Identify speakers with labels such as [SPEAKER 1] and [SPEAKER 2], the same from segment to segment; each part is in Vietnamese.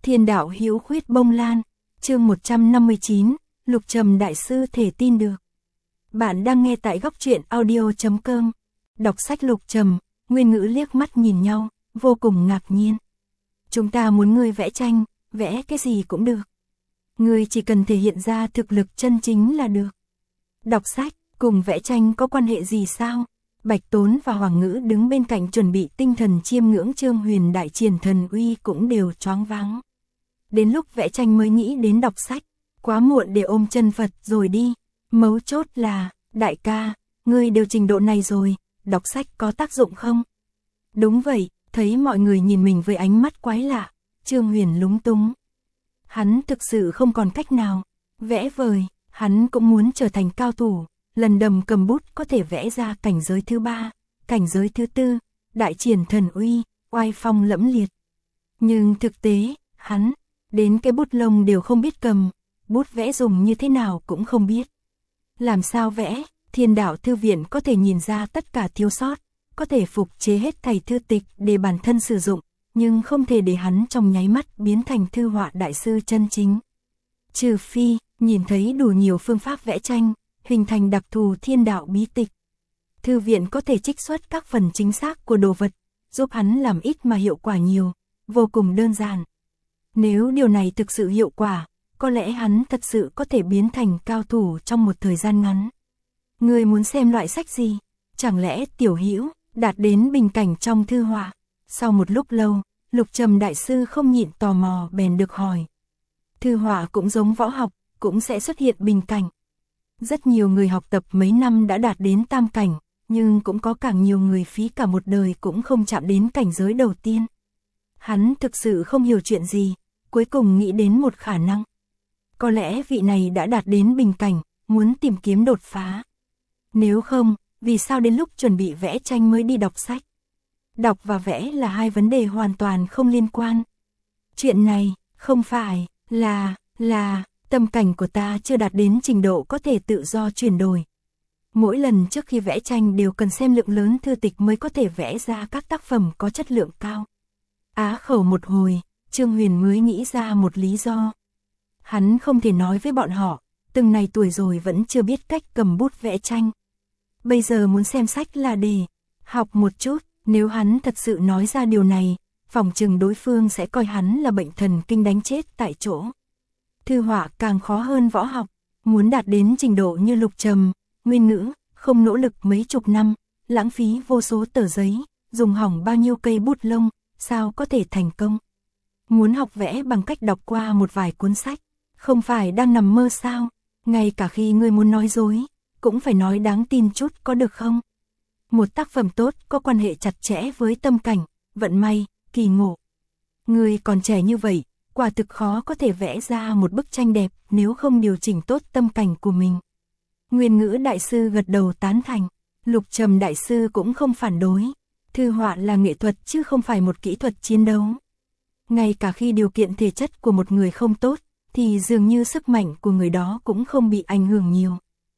[SPEAKER 1] Thiên đạo hữu khuyết bông lan, chương 159, Lục Trầm đại sư thể tin được. Bạn đang nghe tại góc truyện audio.com. Đọc sách Lục Trầm, Nguyên Ngữ liếc mắt nhìn nhau, vô cùng ngạc nhiên. Chúng ta muốn ngươi vẽ tranh, vẽ cái gì cũng được. Ngươi chỉ cần thể hiện ra thực lực chân chính là được. Đọc sách, cùng vẽ tranh có quan hệ gì sao? Bạch Tốn và Hoàng Ngữ đứng bên cạnh chuẩn bị tinh thần chiêm ngưỡng Trương Huyền đại triển thần uy cũng đều choáng váng. Đến lúc vẽ tranh mới nghĩ đến đọc sách, quá muộn để ôm chân Phật rồi đi. Mấu chốt là, đại ca, ngươi đều trình độ này rồi, đọc sách có tác dụng không? Đúng vậy, thấy mọi người nhìn mình với ánh mắt quái lạ, Trương Huyền lúng túng. Hắn thực sự không còn cách nào, vẽ vời, hắn cũng muốn trở thành cao thủ, lần đầm cầm bút có thể vẽ ra cảnh giới thứ 3, cảnh giới thứ 4, đại triển thần uy, oai phong lẫm liệt. Nhưng thực tế, hắn, đến cái bút lông đều không biết cầm, bút vẽ dùng như thế nào cũng không biết. Làm sao vẽ, Thiên Đạo Thư Viện có thể nhìn ra tất cả thiếu sót, có thể phục chế hết thảy thư tịch để bản thân sử dụng, nhưng không thể để hắn trong nháy mắt biến thành thư họa đại sư chân chính. Trừ phi, nhìn thấy đủ nhiều phương pháp vẽ tranh, hình thành đặc thù thiên đạo bí tịch. Thư viện có thể trích xuất các phần chính xác của đồ vật, giúp hắn làm ít mà hiệu quả nhiều, vô cùng đơn giản. Nếu điều này thực sự hiệu quả, có lẽ hắn thật sự có thể biến thành cao thủ trong một thời gian ngắn. Ngươi muốn xem loại sách gì? Chẳng lẽ Tiểu Hữu đạt đến bình cảnh trong thư họa? Sau một lúc lâu, Lục Trầm đại sư không nhịn tò mò bèn được hỏi. Thư họa cũng giống võ học, cũng sẽ xuất hiện bình cảnh. Rất nhiều người học tập mấy năm đã đạt đến tam cảnh, nhưng cũng có càng nhiều người phí cả một đời cũng không chạm đến cảnh giới đầu tiên. Hắn thực sự không hiểu chuyện gì, cuối cùng nghĩ đến một khả năng. Có lẽ vị này đã đạt đến bình cảnh, muốn tìm kiếm đột phá. Nếu không, vì sao đến lúc chuẩn bị vẽ tranh mới đi đọc sách? Đọc và vẽ là hai vấn đề hoàn toàn không liên quan. Chuyện này, không phải là tâm cảnh của ta chưa đạt đến trình độ có thể tự do chuyển đổi. Mỗi lần trước khi vẽ tranh đều cần xem lượng lớn thư tịch mới có thể vẽ ra các tác phẩm có chất lượng cao. Á khẩu một hồi, Trương Huyền mới nghĩ ra một lý do. Hắn không thể nói với bọn họ, từng này tuổi rồi vẫn chưa biết cách cầm bút vẽ tranh. Bây giờ muốn xem sách là để học một chút, nếu hắn thật sự nói ra điều này, phỏng chừng đối phương sẽ coi hắn là bệnh thần kinh đánh chết tại chỗ. Thư họa càng khó hơn võ học, muốn đạt đến trình độ như Lục Trầm, Nguyên Ngữ, không nỗ lực mấy chục năm, lãng phí vô số tờ giấy, dùng hỏng bao nhiêu cây bút lông, sao có thể thành công. Muốn học vẽ bằng cách đọc qua một vài cuốn sách, không phải đang nằm mơ sao, ngay cả khi ngươi muốn nói dối, cũng phải nói đáng tin chút có được không? Một tác phẩm tốt có quan hệ chặt chẽ với tâm cảnh, vận may, kỳ ngộ. Ngươi còn trẻ như vậy, quả thực khó có thể vẽ ra một bức tranh đẹp nếu không điều chỉnh tốt tâm cảnh của mình. Nguyên Ngữ đại sư gật đầu tán thành, Lục Trầm đại sư cũng không phản đối. Thư họa là nghệ thuật chứ không phải một kỹ thuật chiến đấu. Ngay cả khi điều kiện thể chất của một người không tốt, thì dường như sức mạnh của người đó cũng không bị ảnh hưởng nhiều.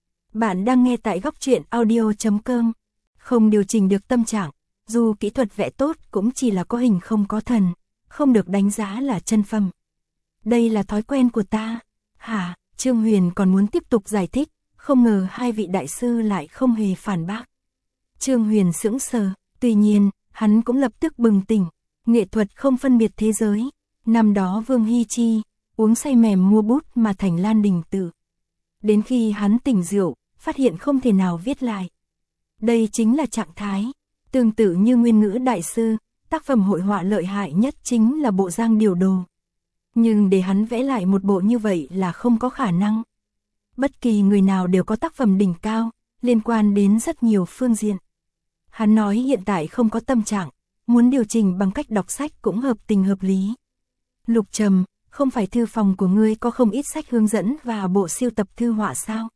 [SPEAKER 1] Bạn đang nghe tại góc truyện audio.com. Không điều chỉnh được tâm trạng, dù kỹ thuật vẽ tốt cũng chỉ là có hình không có thần, không được đánh giá là chân phẩm. Đây là thói quen của ta. Hả? Trương Huyền còn muốn tiếp tục giải thích, không ngờ hai vị đại sư lại không hề phản bác. Trương Huyền sững sờ, tuy nhiên, hắn cũng lập tức bừng tỉnh. Nghệ thuật không phân biệt thế giới. Năm đó Vương Hy Chi uống say mềm mua bút mà thành Lan Đình Tự. Đến khi hắn tỉnh rượu, phát hiện không thể nào viết lại. Đây chính là trạng thái. Tương tự như Nguyên Ngữ đại sư, tác phẩm hội họa lợi hại nhất chính là bộ Giang Điều Đồ. Nhưng để hắn vẽ lại một bộ như vậy là không có khả năng. Bất kỳ người nào đều có tác phẩm đỉnh cao, liên quan đến rất nhiều phương diện. Hắn nói hiện tại không có tâm trạng, muốn điều chỉnh bằng cách đọc sách cũng hợp tình hợp lý. Lục Trầm, không phải thư phòng của ngươi có không ít sách hướng dẫn và bộ siêu tập thư họa sao?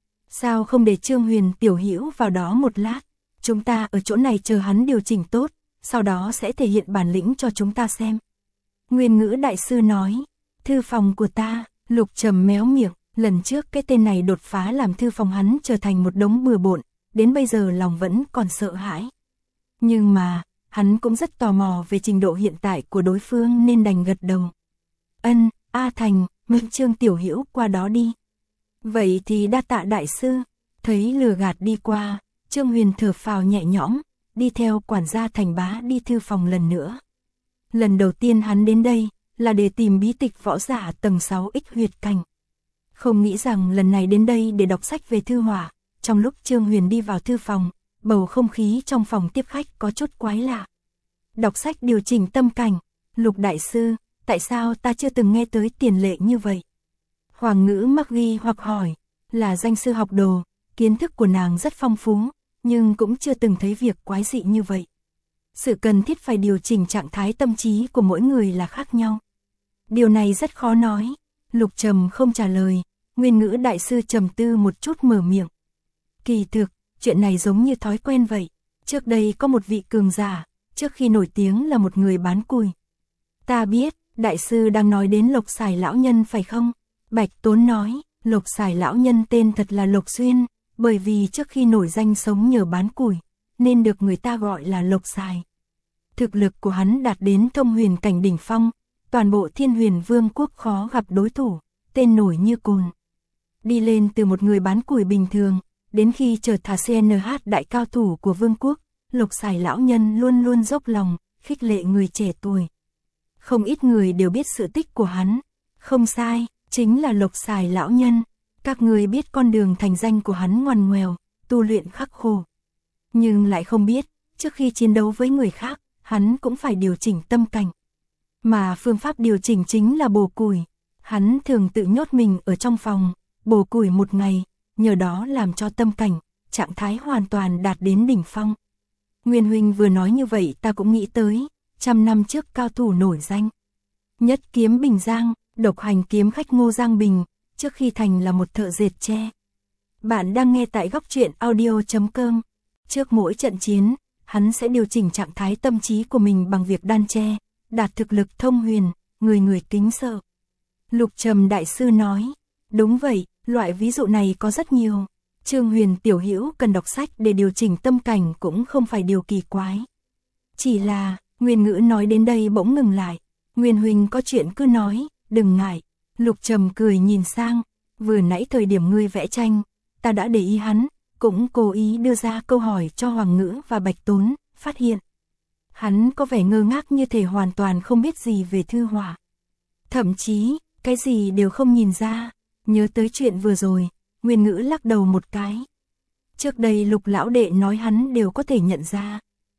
[SPEAKER 1] Sao không để Trương Huyền tiểu hữu vào đó một lát? Chúng ta ở chỗ này chờ hắn điều chỉnh tốt, sau đó sẽ thể hiện bản lĩnh cho chúng ta xem. Nguyên Ngữ đại sư nói, thư phòng của ta. Lục Trầm méo miệng, lần trước cái tên này đột phá làm thư phòng hắn trở thành một đống bừa bộn, đến bây giờ lòng vẫn còn sợ hãi. Nhưng mà, hắn cũng rất tò mò về trình độ hiện tại của đối phương nên đành gật đầu. Ân, A Thành, mời Trương Tiểu Hữu qua đó đi. Vậy thì đa tạ đại sư. Thấy lừa gạt đi qua, Trương Huyền thở phào nhẹ nhõm, đi theo quản gia Thành Bá đi thư phòng lần nữa. Lần đầu tiên hắn đến đây là để tìm bí tịch võ giả tầng 6X huyệt cảnh. Không nghĩ rằng lần này đến đây để đọc sách về thư họa. Trong lúc Trương Huyền đi vào thư phòng, bầu không khí trong phòng tiếp khách có chút quái lạ. Đọc sách điều chỉnh tâm cảnh. Lục đại sư, tại sao ta chưa từng nghe tới tiền lệ như vậy? Hoàng Ngữ mắc ghi hoặc hỏi, là danh sư học đồ, kiến thức của nàng rất phong phú, nhưng cũng chưa từng thấy việc quái dị như vậy. Sự cần thiết phải điều chỉnh trạng thái tâm trí của mỗi người là khác nhau. Điều này rất khó nói. Lục Trầm không trả lời, Nguyên Ngữ đại sư trầm tư một chút mở miệng. Kỳ thực, chuyện này giống như thói quen vậy. Trước đây có một vị cường giả, trước khi nổi tiếng là một người bán cùi. Ta biết, đại sư đang nói đến Lộc Sải lão nhân phải không? Bạch Tốn nói, Lộc Sải lão nhân tên thật là Lộc Xuyên, bởi vì trước khi nổi danh sống nhờ bán cùi, nên được người ta gọi là Lộc Sải. Thực lực của hắn đạt đến thông huyền cảnh đỉnh phong, toàn bộ Thiên Huyền Vương quốc khó gặp đối thủ, tên nổi như cồn. Đi lên từ một người bán củi bình thường, đến khi trở thành CNH đại cao thủ của vương quốc, Lộc Sải lão nhân luôn luôn dốc lòng, khích lệ người trẻ tuổi. Không ít người đều biết sự tích của hắn. Không sai, chính là Lộc Sải lão nhân. Các người biết con đường thành danh của hắn ngoằn ngoèo, tu luyện khắc khổ. Nhưng lại không biết, trước khi chiến đấu với người khác, hắn cũng phải điều chỉnh tâm cảnh. Mà phương pháp điều chỉnh chính là bổ củi. Hắn thường tự nhốt mình ở trong phòng, bổ củi một ngày, nhờ đó làm cho tâm cảnh, trạng thái hoàn toàn đạt đến đỉnh phong. Nguyên huynh vừa nói như vậy ta cũng nghĩ tới, 100 năm trước cao thủ nổi danh. Nhất kiếm Bình Giang, độc hành kiếm khách Ngô Giang Bình, trước khi thành là một thợ dệt tre. Bạn đang nghe tại góc truyện audio.com. Trước mỗi trận chiến, hắn sẽ điều chỉnh trạng thái tâm trí của mình bằng việc đan tre, đạt thực lực thông huyền, người người kính sợ. Lục Trầm đại sư nói, đúng vậy, loại ví dụ này có rất nhiều. Trương Huyền tiểu hữu cần đọc sách để điều chỉnh tâm cảnh cũng không phải điều kỳ quái. Chỉ là, Nguyên Ngữ nói đến đây bỗng ngừng lại. Nguyên huynh có chuyện cứ nói, đừng ngại. Lục Trầm cười nhìn sang, vừa nãy thời điểm ngươi vẽ tranh, ta đã để ý hắn, cũng cố ý đưa ra câu hỏi cho Hoàng Ngữ và Bạch Tốn, phát hiện. Hắn có vẻ ngơ ngác như thể hoàn toàn không biết gì về thư họa. Thậm chí, cái gì đều không nhìn ra. Nhớ tới chuyện vừa rồi, Nguyên Ngữ lắc đầu một cái. Trước đây Lục lão đệ nói hắn đều có thể nhận ra.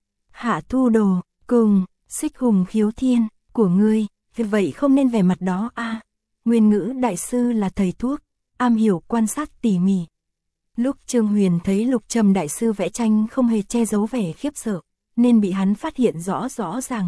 [SPEAKER 1] Hạ Thu Đồ, cùng, Xích Hùng Khiếu Thiên, của ngươi, vì vậy không nên vẻ mặt đó a. Nguyên Ngữ đại sư là thầy thuốc, am hiểu quan sát tỉ mỉ. Lúc Trương Huyền thấy Lục Trầm đại sư vẽ tranh không hề che giấu vẻ khiếp sợ, nên bị hắn phát hiện rõ ràng.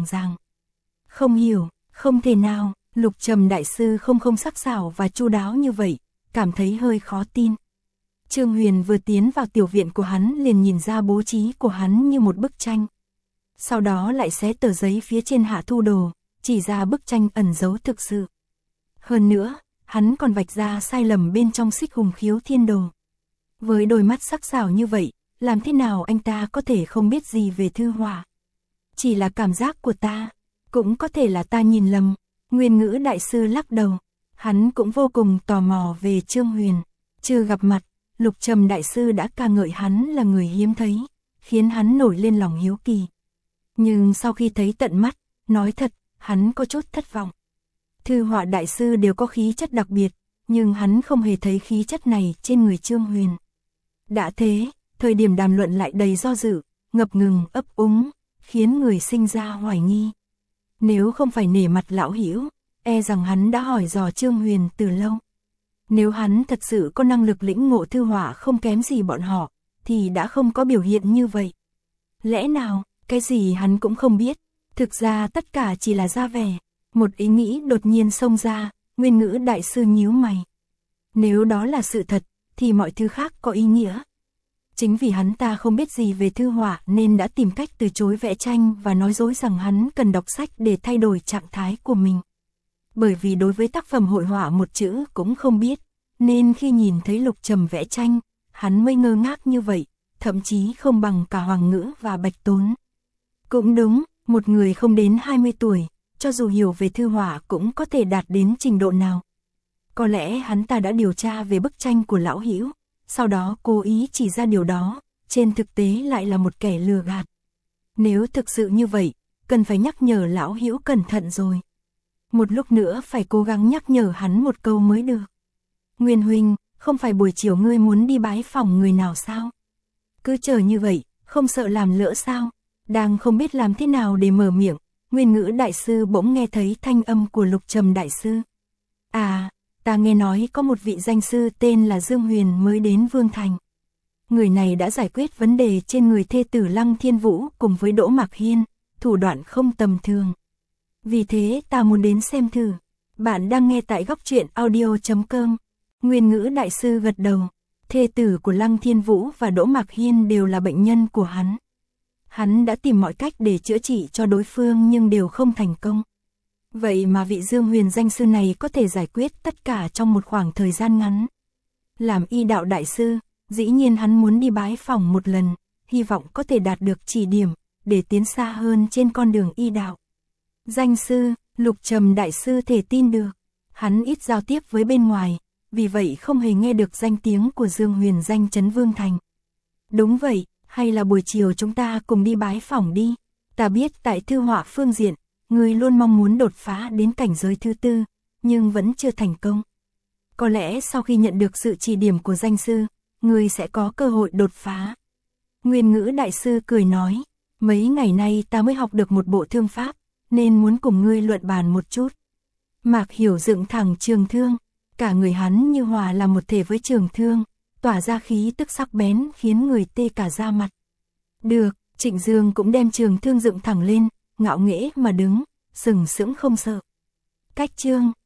[SPEAKER 1] Không hiểu, không thể nào, Lục Trầm đại sư không sắc sảo và chu đáo như vậy, cảm thấy hơi khó tin. Trương Huyền vừa tiến vào tiểu viện của hắn liền nhìn ra bố trí của hắn như một bức tranh. Sau đó lại xé tờ giấy phía trên Hạ Thu Đồ, chỉ ra bức tranh ẩn giấu thực sự. Hơn nữa, hắn còn vạch ra sai lầm bên trong Xích Hùng Khiếu Thiên Đồ. Với đôi mắt sắc sảo như vậy, làm thế nào anh ta có thể không biết gì về thư họa? Chỉ là cảm giác của ta, cũng có thể là ta nhìn lầm. Nguyên Ngữ đại sư lắc đầu, hắn cũng vô cùng tò mò về Trương Huyền. Chưa gặp mặt, Lục Trầm đại sư đã ca ngợi hắn là người hiếm thấy, khiến hắn nổi lên lòng hiếu kỳ. Nhưng sau khi thấy tận mắt, nói thật, hắn có chút thất vọng. Thư họa đại sư đều có khí chất đặc biệt, nhưng hắn không hề thấy khí chất này trên người Trương Huyền. Đã thế, thời điểm đàm luận lại đầy do dự, ngập ngừng ấp úng, khiến người sinh ra hoài nghi. Nếu không phải nể mặt lão hữu, e rằng hắn đã hỏi dò Trương Huyền từ lâu. Nếu hắn thật sự có năng lực lĩnh ngộ thư họa không kém gì bọn họ, thì đã không có biểu hiện như vậy. Lẽ nào, cái gì hắn cũng không biết, thực ra tất cả chỉ là ra vẻ. Một ý nghĩ đột nhiên xông ra, Nguyên Ngữ đại sư nhíu mày. Nếu đó là sự thật, thì mọi thứ khác có ý nghĩa. Chính vì hắn ta không biết gì về thư họa nên đã tìm cách từ chối vẽ tranh và nói dối rằng hắn cần đọc sách để thay đổi trạng thái của mình. Bởi vì đối với tác phẩm hội họa một chữ cũng không biết, nên khi nhìn thấy Lục Trầm vẽ tranh, hắn mới ngơ ngác như vậy, thậm chí không bằng cả Hoàng Ngữ và Bạch Tốn. Cũng đúng, một người không đến 20 tuổi, cho dù hiểu về thư họa cũng có thể đạt đến trình độ nào. Có lẽ hắn ta đã điều tra về bức tranh của lão Hữu, sau đó cố ý chỉ ra điều đó, trên thực tế lại là một kẻ lừa gạt. Nếu thực sự như vậy, cần phải nhắc nhở lão Hữu cẩn thận rồi. Một lúc nữa phải cố gắng nhắc nhở hắn một câu mới được. Nguyên huynh, không phải buổi chiều ngươi muốn đi bái phỏng người nào sao? Cứ chờ như vậy, không sợ làm lỡ sao? Đang không biết làm thế nào để mở miệng, Nguyên Ngữ đại sư bỗng nghe thấy thanh âm của Lục Trầm đại sư. À, ta nghe nói có một vị danh sư tên là Dương Huyền mới đến Vương Thành. Người này đã giải quyết vấn đề trên người thê tử Lăng Thiên Vũ cùng với Đỗ Mạc Hiên, thủ đoạn không tầm thường. Vì thế ta muốn đến xem thử. Bạn đang nghe tại góc truyện audio.com. Nguyên Ngữ đại sư gật đầu. Thê tử của Lăng Thiên Vũ và Đỗ Mạc Hiên đều là bệnh nhân của hắn. Hắn đã tìm mọi cách để chữa trị cho đối phương nhưng đều không thành công. Vậy mà vị Dương Huyền danh sư này có thể giải quyết tất cả trong một khoảng thời gian ngắn. Làm y đạo đại sư, dĩ nhiên hắn muốn đi bái phỏng một lần, hy vọng có thể đạt được chỉ điểm, để tiến xa hơn trên con đường y đạo. Danh sư, Lục Trầm đại sư thể tin được. Hắn ít giao tiếp với bên ngoài, vì vậy không hề nghe được danh tiếng của Dương Huyền danh chấn Vương Thành. Đúng vậy, hay là buổi chiều chúng ta cùng đi bái phỏng đi. Ta biết tại thư họa phương diện, ngươi luôn mong muốn đột phá đến cảnh giới thứ tư, nhưng vẫn chưa thành công. Có lẽ sau khi nhận được sự chỉ điểm của danh sư, ngươi sẽ có cơ hội đột phá. Nguyên Ngữ đại sư cười nói, mấy ngày nay ta mới học được một bộ thương pháp, nên muốn cùng ngươi luận bàn một chút. Mạc Hiểu dựng thẳng trường thương, cả người hắn như hòa làm một thể với trường thương, tỏa ra khí tức sắc bén khiến người tê cả da mặt. Được, Trịnh Dương cũng đem trường thương dựng thẳng lên, ngạo nghễ mà đứng, sừng sững không sợ. Cách chương